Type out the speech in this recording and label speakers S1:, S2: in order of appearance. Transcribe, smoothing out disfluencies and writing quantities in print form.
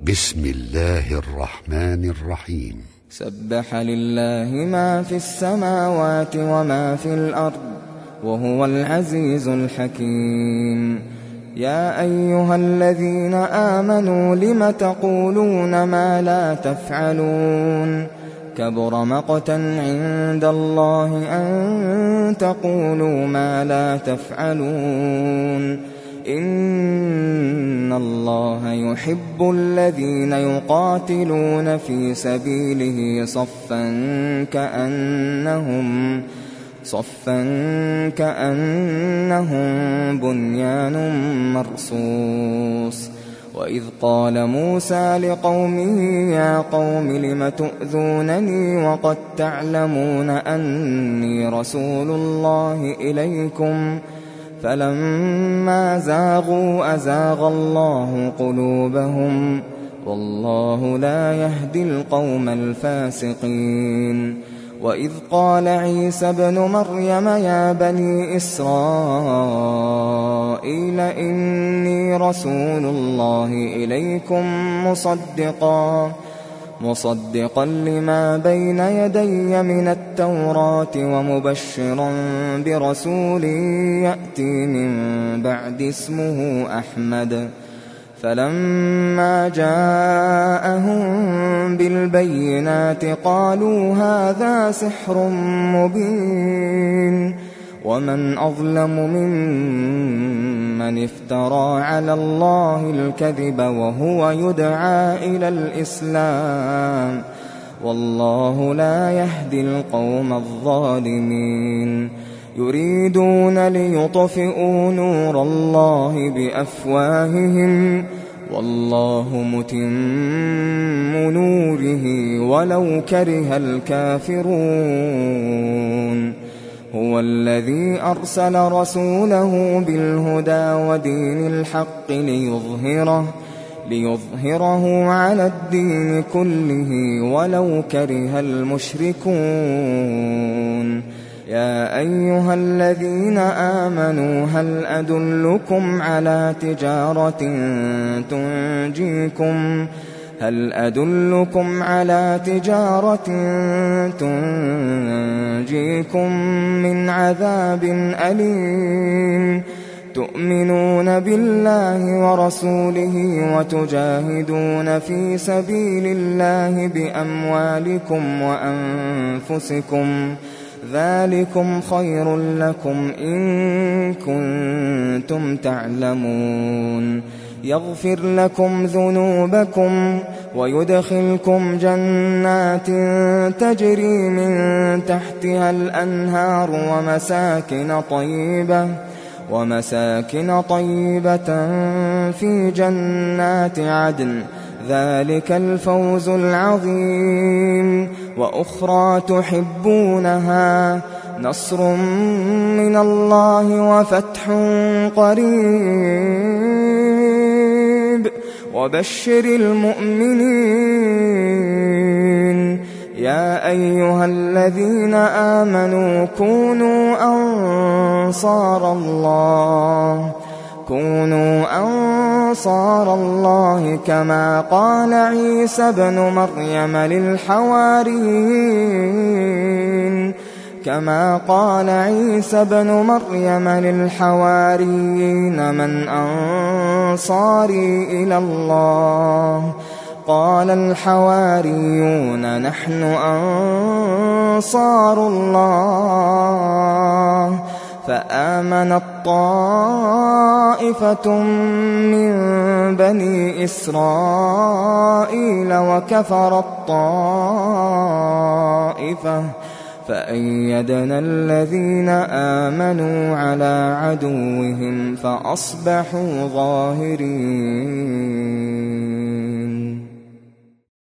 S1: بسم الله الرحمن الرحيم.
S2: سبح لله ما في السماوات وما في الأرض وهو العزيز الحكيم. يا أيها الذين آمنوا لم تقولون ما لا تفعلون كبر مقتا عند الله أن تقولوا ما لا تفعلون. إن الله يحب الذين يقاتلون في سبيله صفا كأنهم بنيان مرصوص. وإذ قال موسى لقومه يا قوم لم تؤذونني وقد تعلمون أني رسول الله إليكم فلما زاغوا أزاغ الله قلوبهم والله لا يهدي القوم الفاسقين. وإذ قال عيسى ابن مريم يا بني إسرائيل إني رسول الله إليكم مصدقا لما بين يدي من التوراة ومبشرا برسول يأتي من بعد اسمه أحمد. فلما جاءهم بالبينات قالوا هذا سحر مبين ومن أظلم ممن افترى على الله الكذب وهو يدعى إلى الإسلام والله لا يهدي القوم الظالمين. يريدون ليطفئوا نور الله بأفواههم والله متم نوره ولو كره الكافرون. هو الذي أرسل رسوله بالهدى ودين الحق ليظهره على الدين كله ولو كره المشركون. يا أيها الذين آمنوا هل أدلكم على تجارة تنجيكم من عذاب أليم تؤمنون بالله ورسوله وتجاهدون في سبيل الله بأموالكم وأنفسكم ذلكم خير لكم إن كنتم تعلمون. يغفر لكم ذنوبكم ويدخلكم جنات تجري من تحتها الأنهار ومساكن طيبة في جنات عدن ذلك الفوز العظيم. وأخرى تحبونها نصر من الله وفتح قريب وبشر المؤمنين. يا أيها الذين آمنوا كونوا أنصار الله كما قال عيسى ابن مريم للحواريين من أنصاري إلى الله قال الحواريون نحن أنصار الله. فآمنت طائفة من بني إسرائيل وكفرت طائفة فأيدنا الذين آمنوا على عدوهم فأصبحوا ظاهرين.